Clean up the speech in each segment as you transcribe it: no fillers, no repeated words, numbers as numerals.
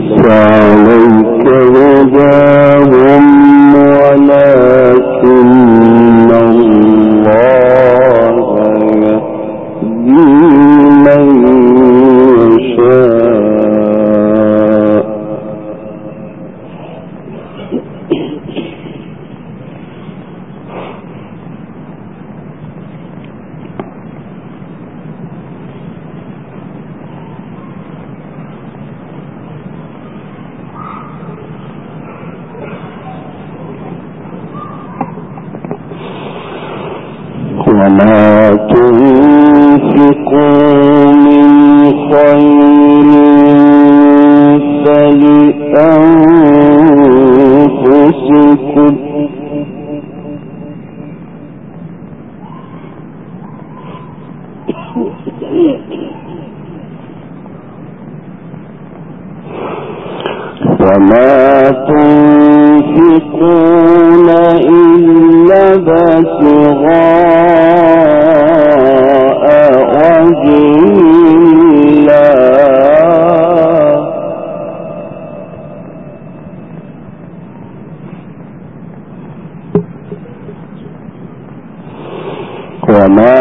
عليك هداهم ولكن الله يهدي من يشاء وما تنفقوا من خير فلأنفسكم وما تنفقون إلا ابتغاء وجه الله وما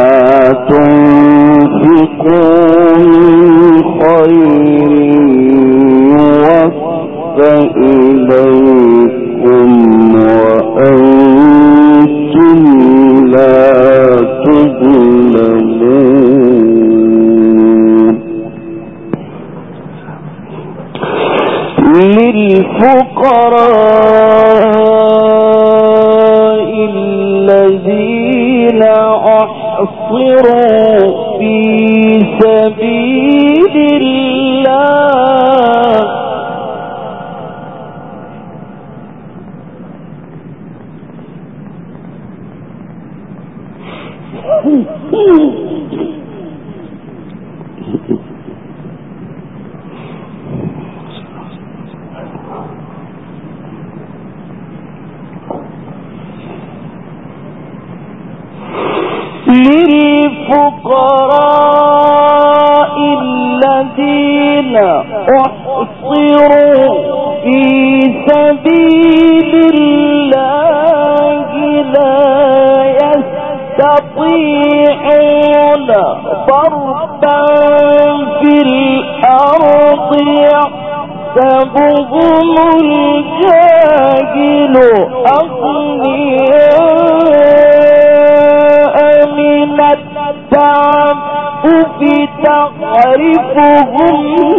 تنفقوا من خير يوفى إليكم وأنتم لا تظلمون للفقراء الذين أحصروا في سبيل الله للفقراء الذين أحصروا في سبيل الله لا يستطيعون ضربا في الأرض يحسبهم الجاهل أغنياء من التعفف تعرفهم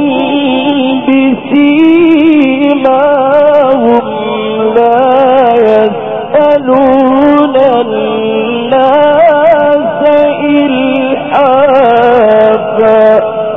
بسيماهم لا يسألون الناس إلحافا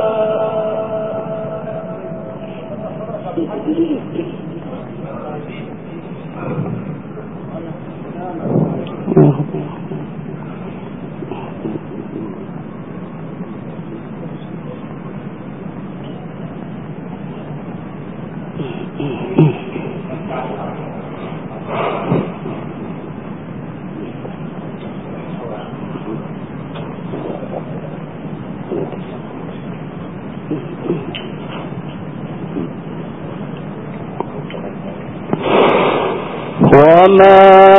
وما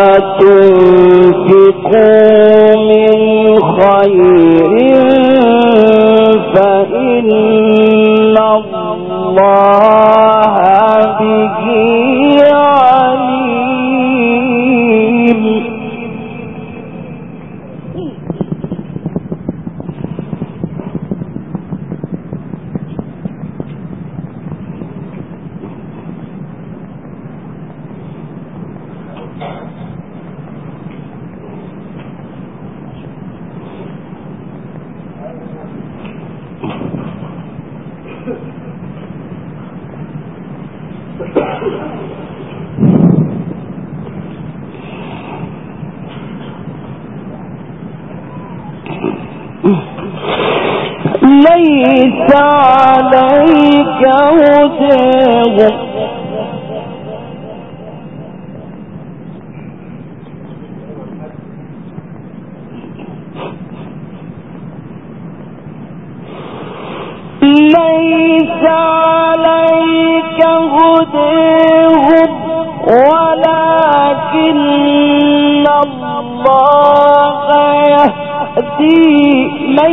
تنفقوا من خير فإن الله به عليم ليس عليك هداهم ليس عليك هديهم ولكن الله يهدي من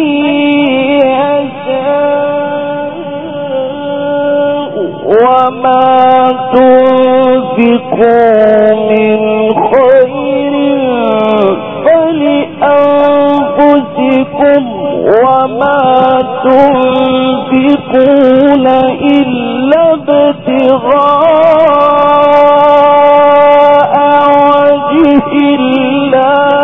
يشاء وما تنفقوا من خير فلأنفسكم وما تنفقون إلا ابتغاء وجه الله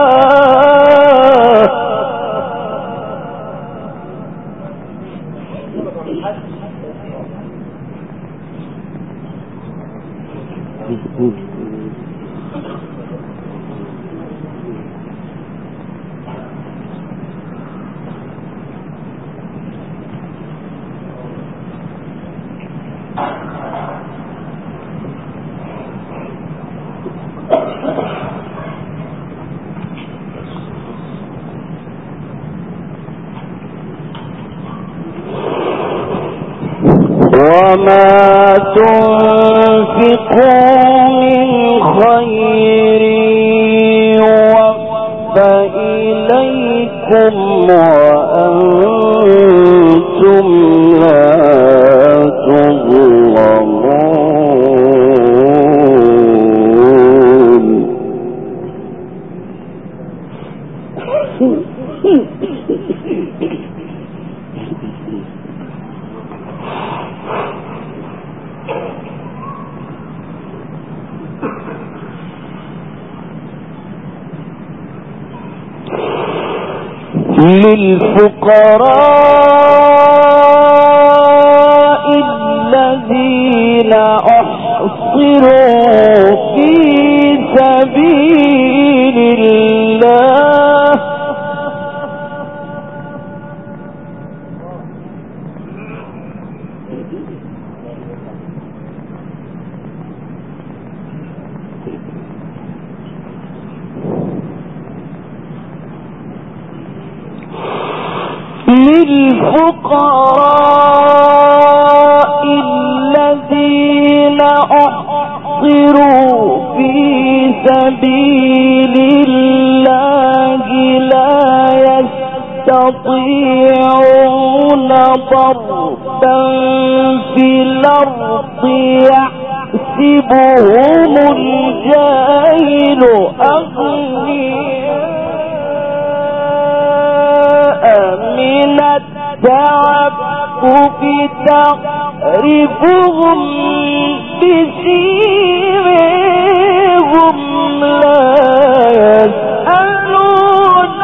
وما تنفقوا من خير يوفى إليكم وأنتم لا تظلمون للفقراء الذين أحصروا في سبيل الله للفقراء الذين أحصروا في سبيل الله لا يستطيعون ضربا في الأرض يحسبهم الجاهل أغنياء من التعفف تعرفهم بسيماهم لا يسألون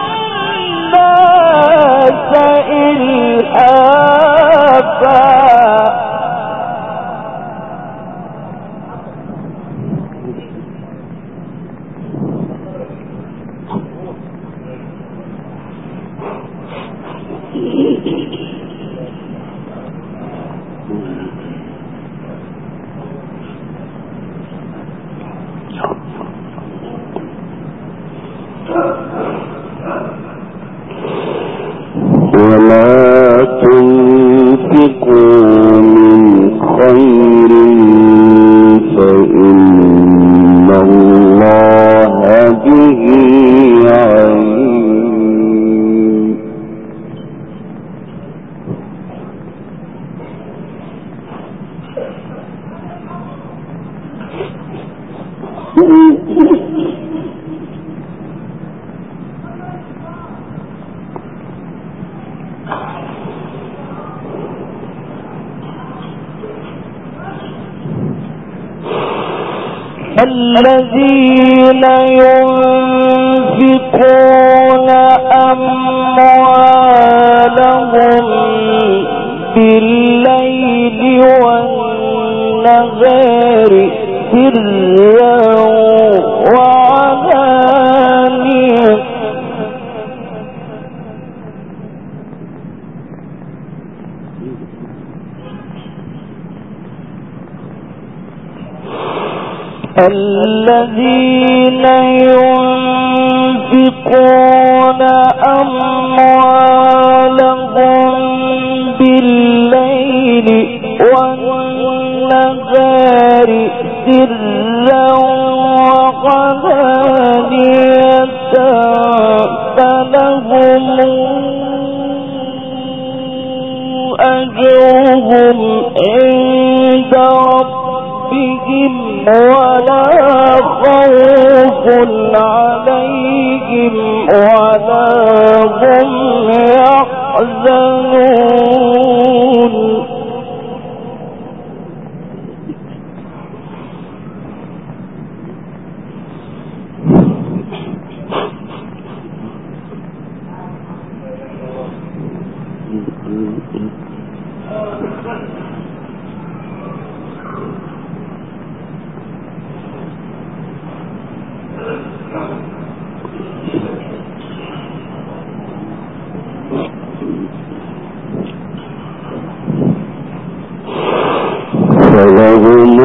الناس إلحافا وما تنفقوا من خير فإن الله به عليم الذين ينفقون أموالهم بالليل والنهار سرا وعلانية الذين ينفقون أموالهم بالليل والنهار فلهم أجرهم عند ربهم ولا خوف عليهم ولا هم يحزنون فلهم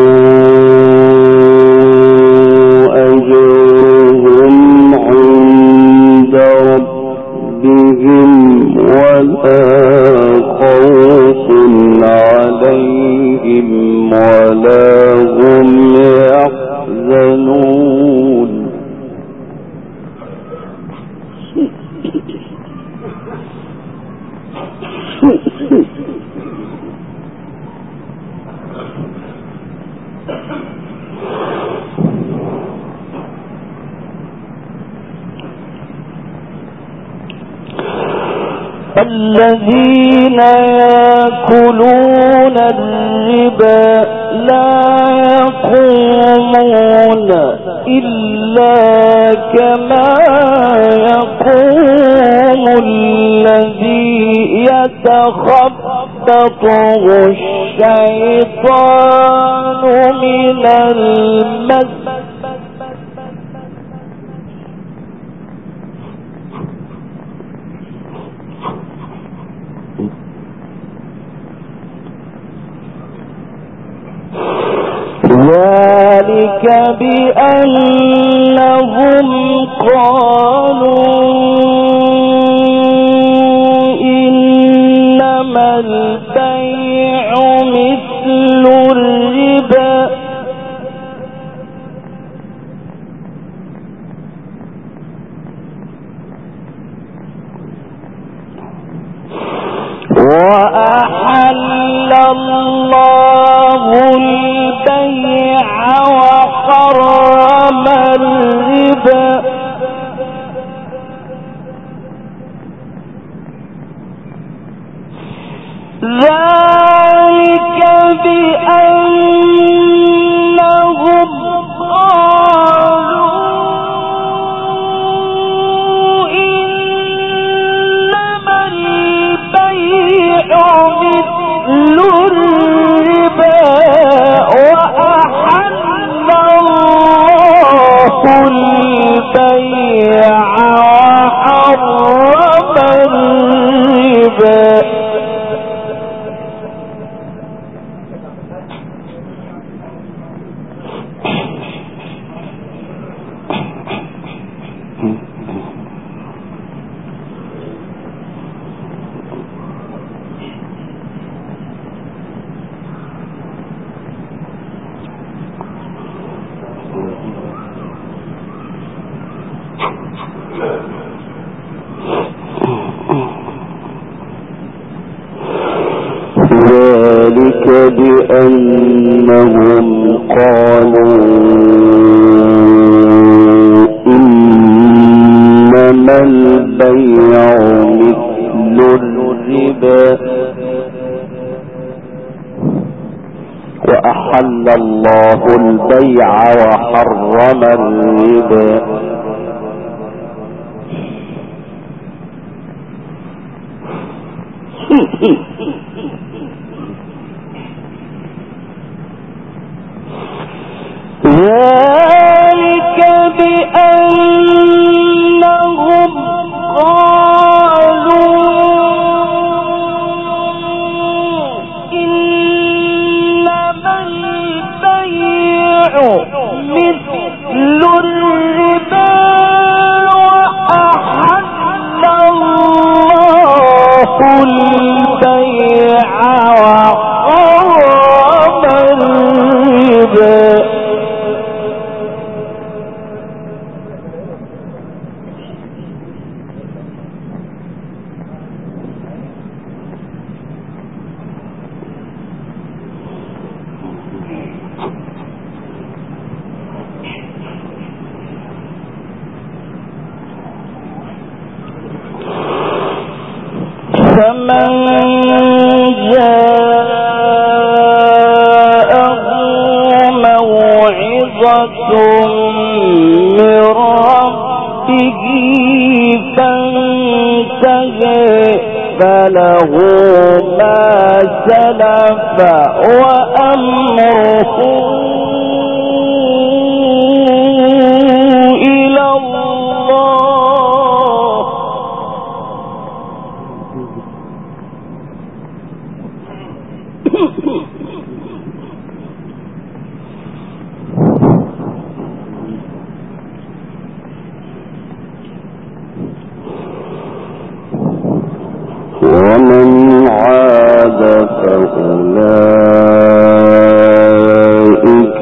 أجرهم عند ربهم ولا خوف عليهم ولا هم يحزنون الذين يأكلون الربا لا يقومون إلا كما يقوم الذي يتخبطه الشيطان من المس ذلك بأنهم قالوا إنما البيع مثل الربا وأحل الله البيع وحرم الربا ذلك بأنهم قالوا إنما البيع مثل الربا وأحل الله البيع وحرم الربا ذلك بأنهم قالوا إنما البيع مثل الربا وأحل الله البيع وحرم الربا ذلك بأنهم قالوا إنما البيع مثل الربا وأحل الله البيع وحرم الربا فمن جاءه موعظة من ربه فانتهى فله ما سلف وأمره إلى الله ومن عاد فأولئك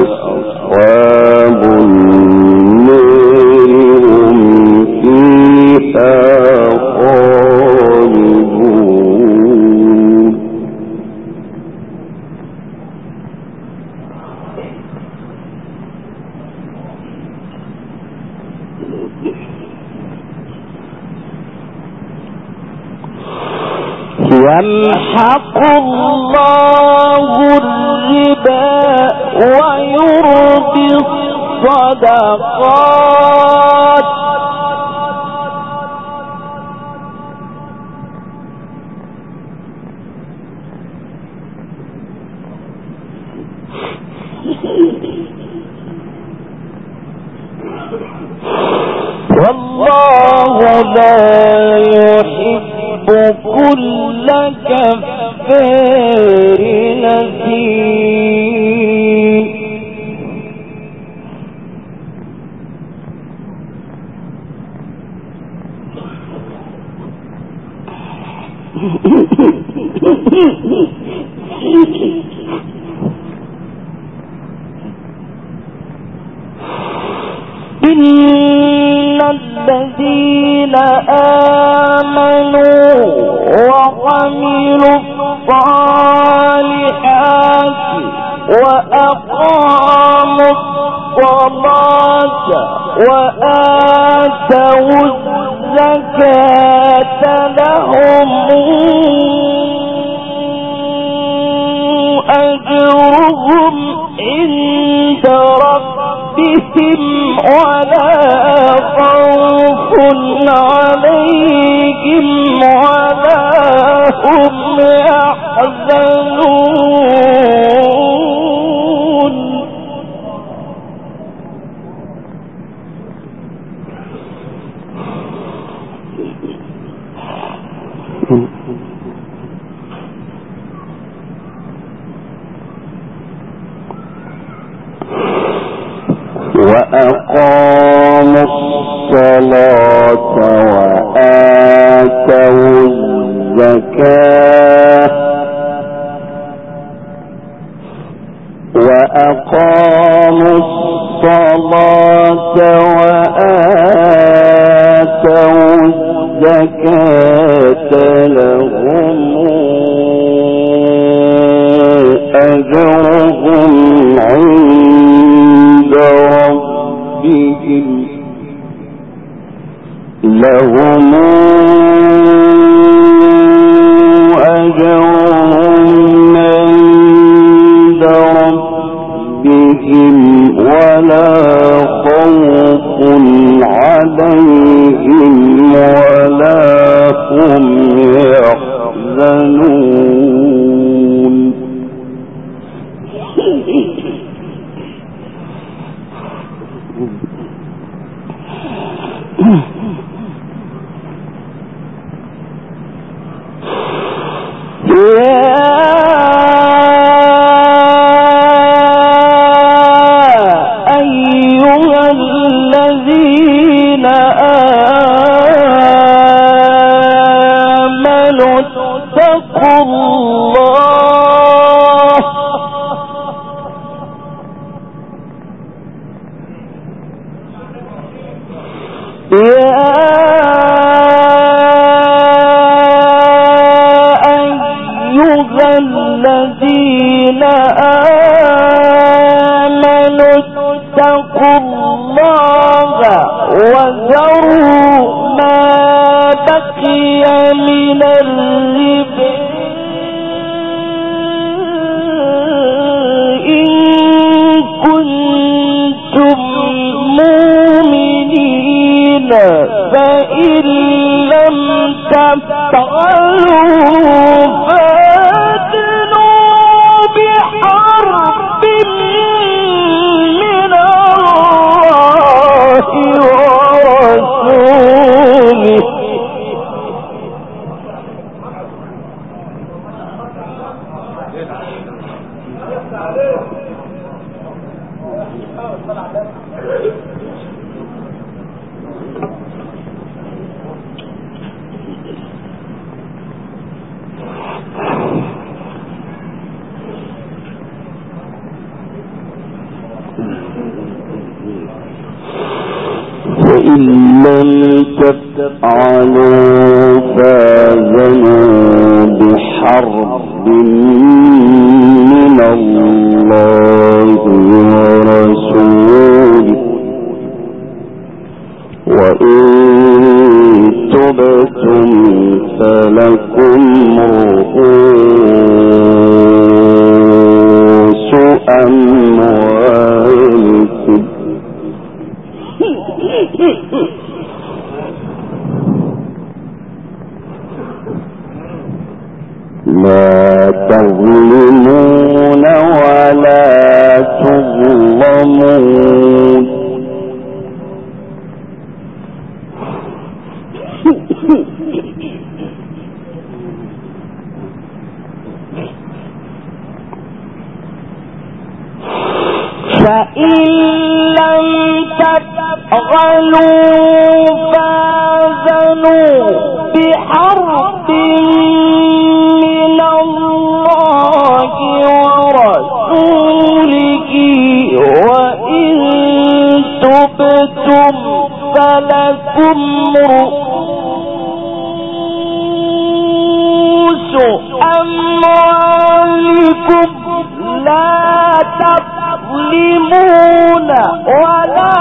أصحاب النار هم فيها خالدون يمحق الله الربا ويربي الصدقات والله لا يحب كل كفار نثيم إن الذين آمنوا وعملوا الصالحات وأقاموا الصلاة وآتوا الزكاة لهم أجرهم عند ربهم ولا خوف عليهم ولا هم يحزنون وأقاموا الصلاة وآتوا الزكاة لهم أجرهم عند ربهم لهم أجرهم عند ربهم ولا خوف عليهم ولا هم يحزنون الذين آمنوا اتقوا الله وذروا ما بقي من من الربا إن كنتم مؤمنين فإن لم تفعلوا فأذنوا بحرب من الله ورسوله فإن لم تفعلوا فآذنوا بحرب من الله ورسوله وإن تبتم فلكم رؤوس أموالكم لا تظلمون ولا تظلمون فإن لم تفعلوا فآذنوا بحرب من الله ورسوله وإن تبتم فلكم رؤوس أموالكم لا تظلمون ولا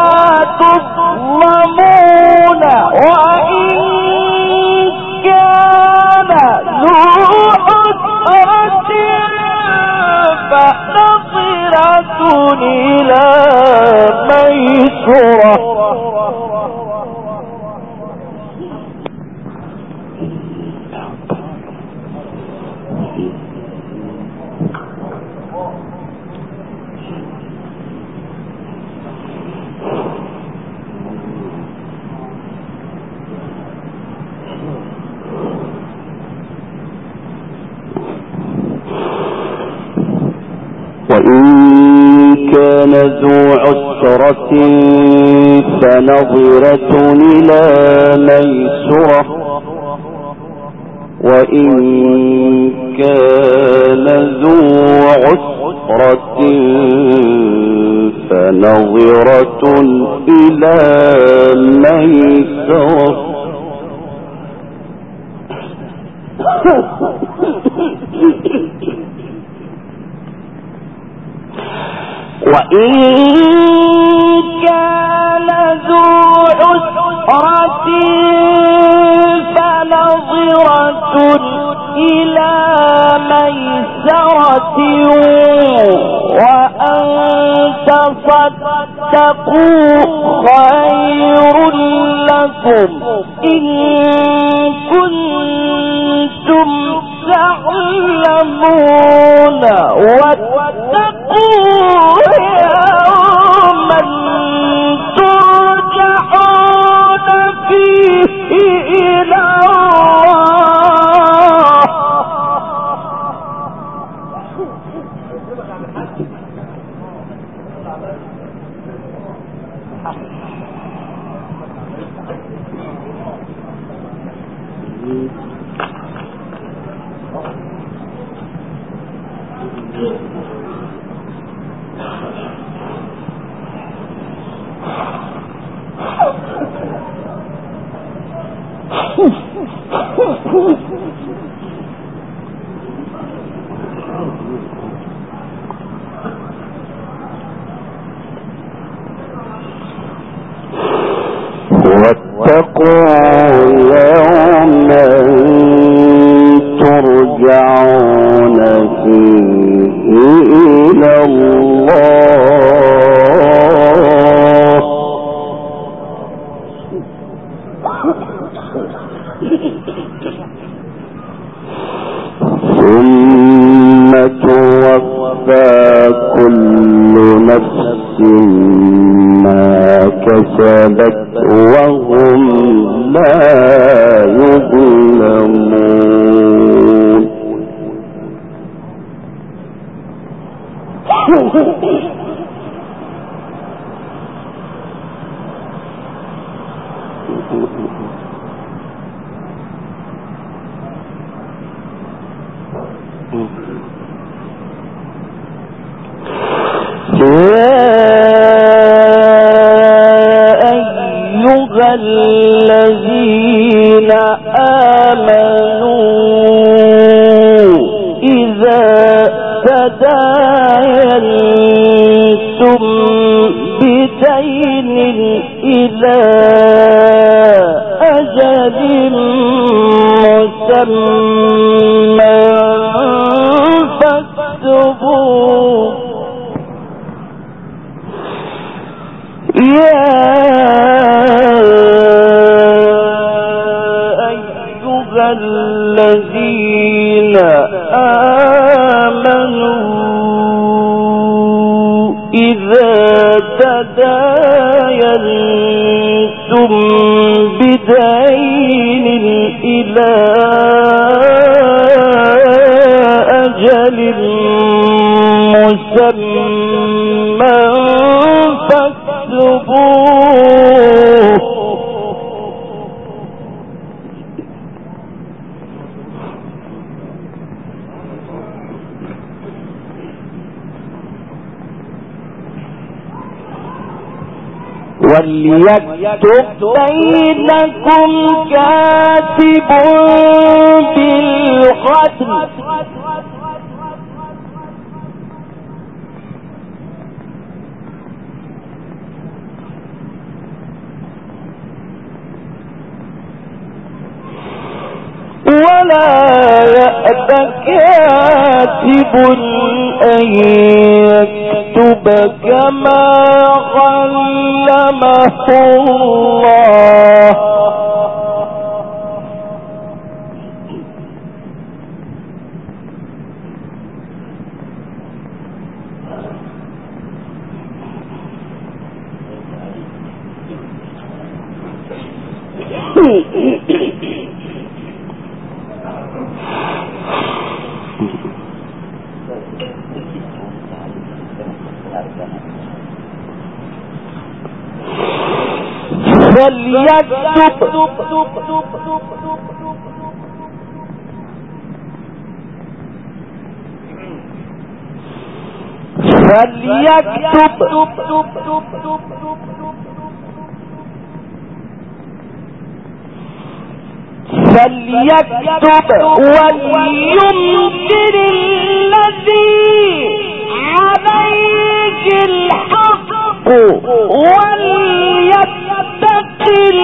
تظلمون وإن كان ذو عسرة فنظرة إلى ميسرة وإن كان ذو عسرة فنظرة إلى ميسرة وإن كان ذو عسرة فنظرة إلى ميسرة وإن كان ذو عسرة فنظرة إلى ميسرة وأن تصدقوا خير لكم إن كنتم تعلمون واتقوا يوما ترجعون فيه إلى واتقوا يوما فيه إلى الله ثم توفى كل نفس ما كسبت وهم لا يظلمون. الذين آمنوا إذا تداينتم بدين إلى أجل مسمى فاكتبوه. يا أيها الذين آمنوا إذا تداينتم بدين إلى أجل مسمى فاكتبوه. وليكتب بينكم كاتب بالعدل ولا يأب كاتب أن يكتب كما علمه الله. فليكتب وليمكر الذي عليه الحق وليتق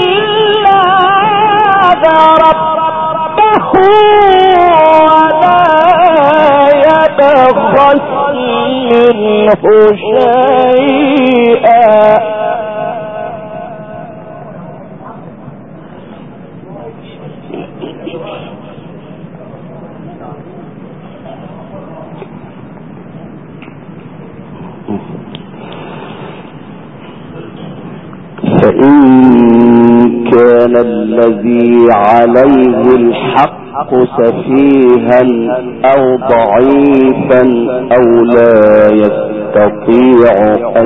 الله ربه ولا يبخس منه شيئا. فإن كان الذي عليه الحق سفيها أو ضعيفا أو لا يستطيع أن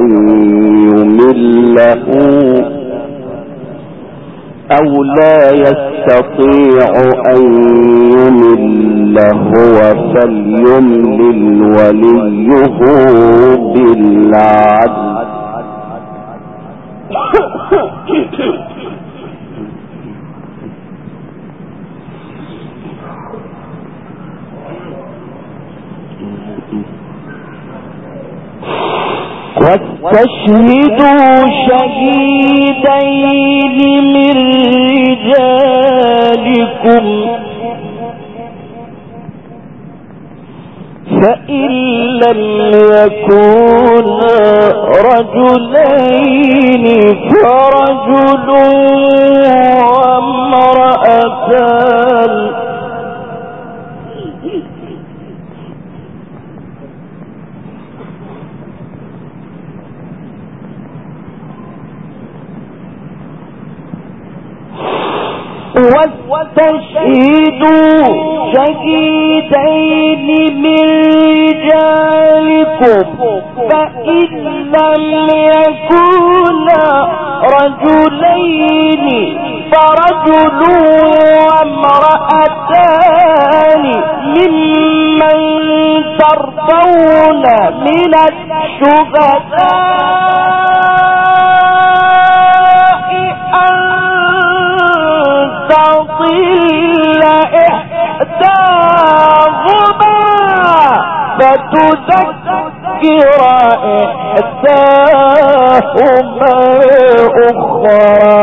يمل هو فليملل وليه بالعدل. واستشهدوا شهيدين من رجالكم فإن لم يكونا رجلين فرجل وامرأتان واستشهدوا شهيدين من رجالكم فإن لم يكونا رجلين فرجل وامرأتان ممن ترضون من الشهداء أن تضل إحداهما فتذكر إحداهما أخرى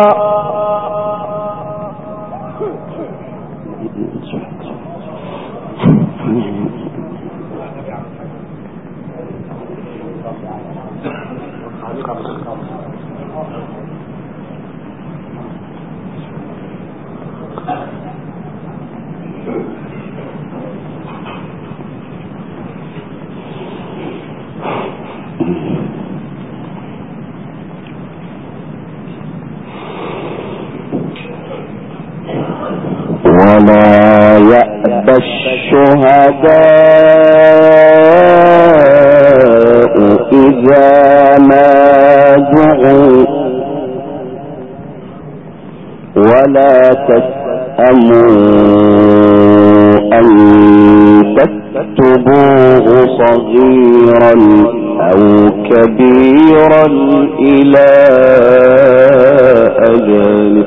ولا يأبى الشهداء إذا ما دعوا ولا تسأموا أن تكتبوه صغيرا أو كبيرا إلى أجله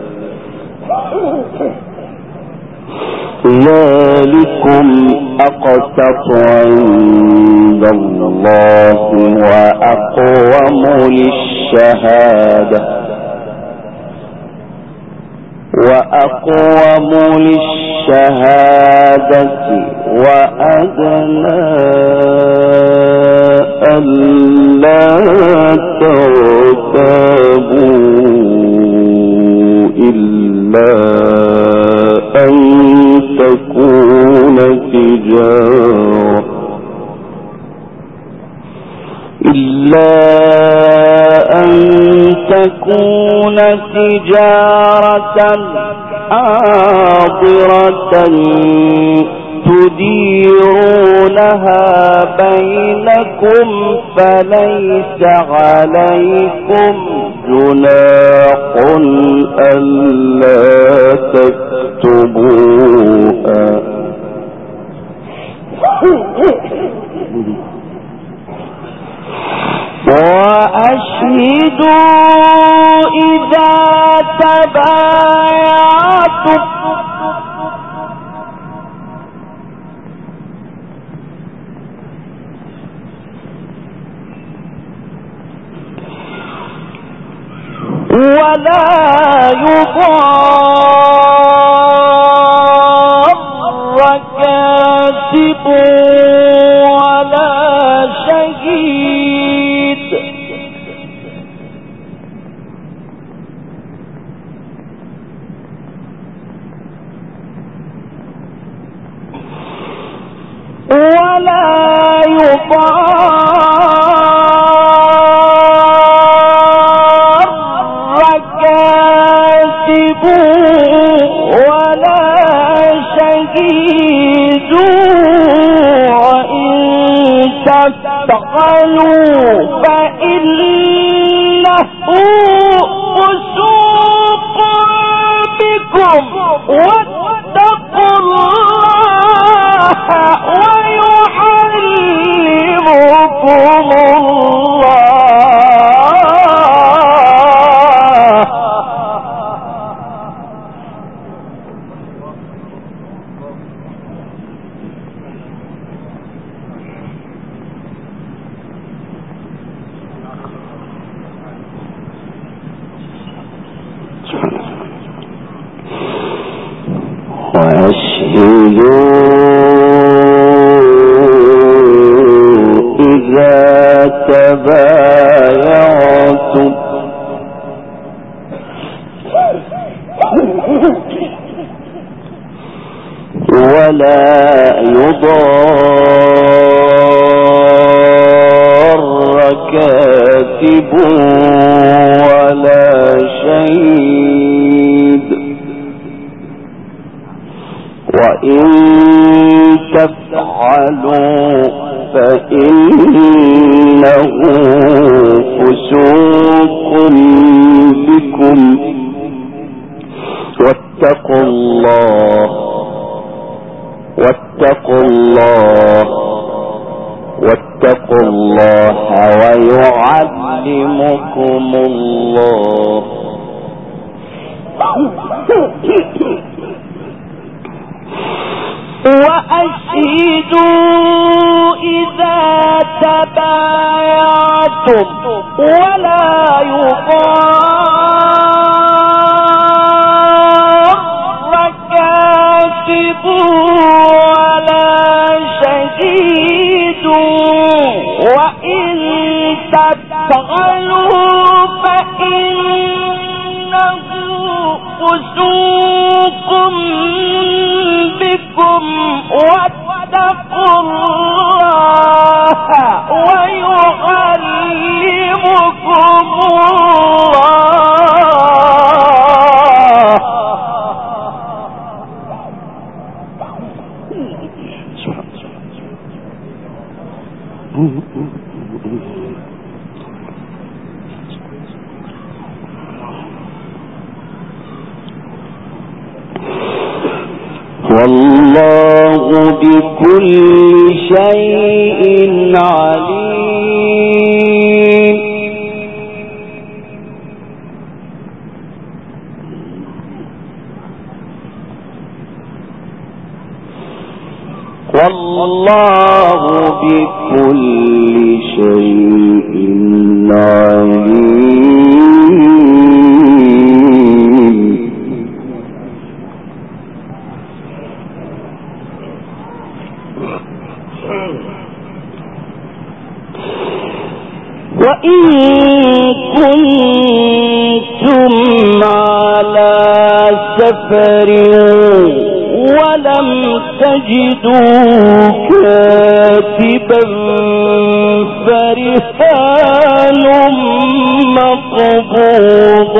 ذلكم أقسط عند الله وأقوم للشهادة وأدنى ألا ترتابوا إلا أن تكون تجارة حاضرة تديرونها بينكم فليس عليكم جناح ألا تكتبوها وأشهدوا إذا تبايعتم ولا يضار كاتب ولا شهيد ولا يضار كاتب ولا شهيد وإن تفعلوا فإنه فسوق بكم واتقوا الله ويعلمكم الله وأشهدوا تبايعتم ولا يضار كاتب ولا شهيد وإن تفعلوا فإنه فسوق بكم واتقوا الله ويعلمكم الله. وأشهدوا إذا تبايعتم ولا يضار كاتب ولا شهيد وإن تفعلوا فإنه فسوق بكم واتقوا الله ويعلمكم والله بكل شيء عليم. والله بكل شيء عليم. وإن كنتم على سفر ولم تجدوا كاتبا فرهان مقبوض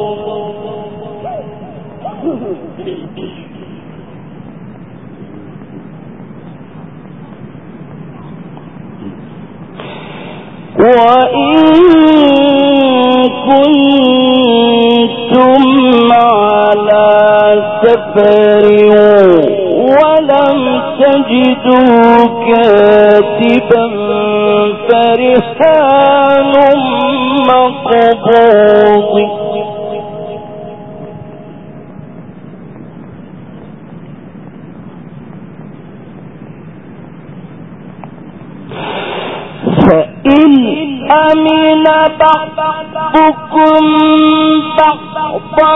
وإن كنتم على سفر ولم تجدوا كاتبا فرهان مقبوض فإن أمن بعضكم بعضا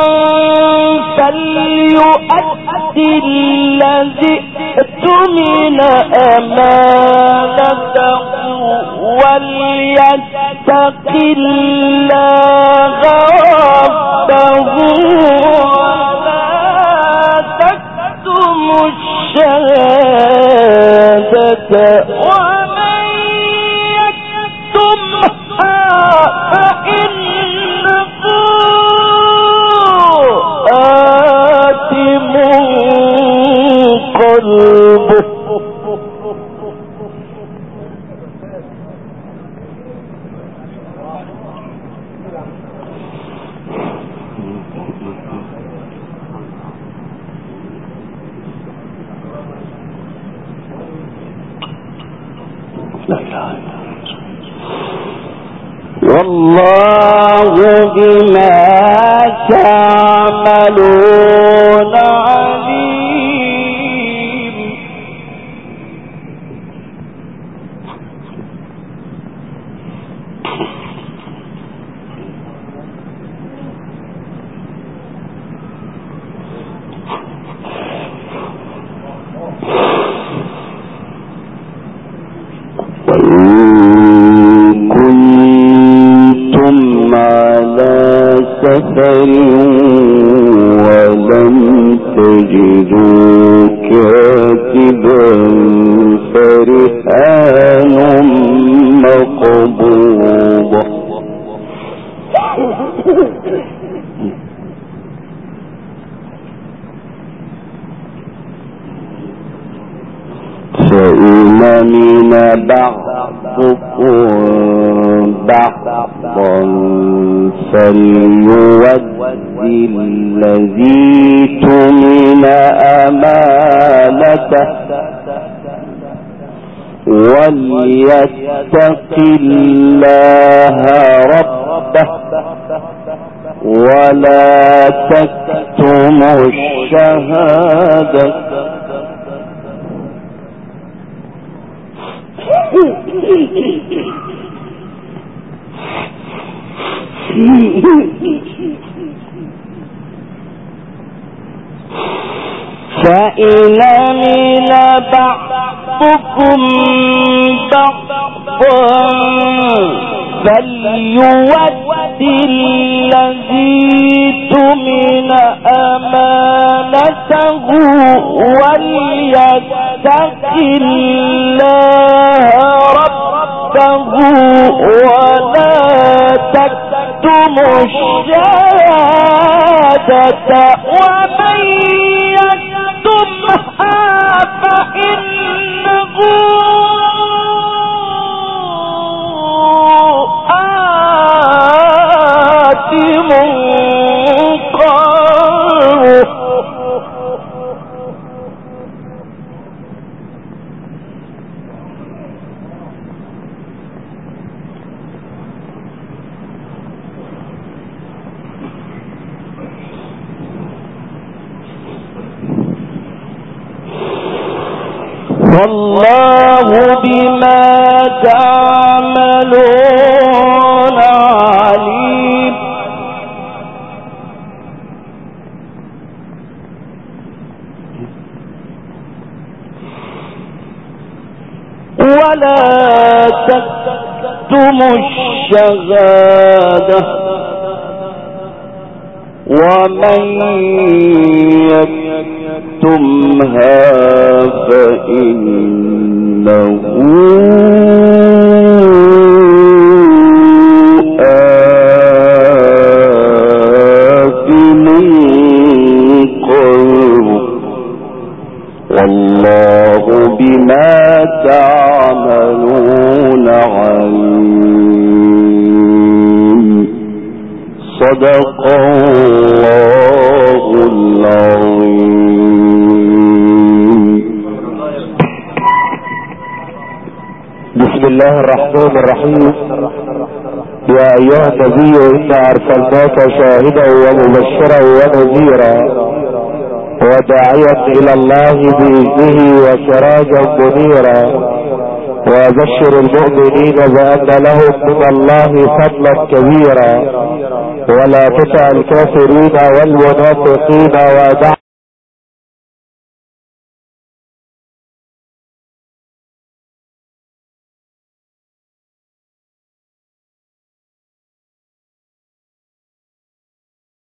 فليؤد الذي اؤتمن أمانته وليتق الله ربه ولا تكتموا الشهادة فإنه آثم قلبه لا إله إلا والله بما تعملون عليم. وإن أثر ولم تجدوا كاتبا فرهان مقبوضة. فإن من بعضكم بعضا فليؤد الذي اؤتمن أمانته وليتق الله ربه ولا تكتموا الشهادة فإن من بعضكم بعضا فليؤد الذي اؤتمن أمانته وليتق الله ربه ولا تكتموا الشهادة ومن يكتمها فإنه آثم قلبه. والله بما تعملون عليم. ولا تكتموا الشهادة ومن يكتمها فإنه آثم قلبه والله بما تعملون عليم. صدق الله العظيم. بسم الله الرحمن الرحيم. يا أيها النبي إنا أرسلناك شاهدا ومبشرا ونذيرا وداعيا إلى الله بإذنه وسراجا منيرا وبشر المؤمنين بأن لهم من الله فضلا كبيرا ولا تطع الكافرين والمنافقين ودع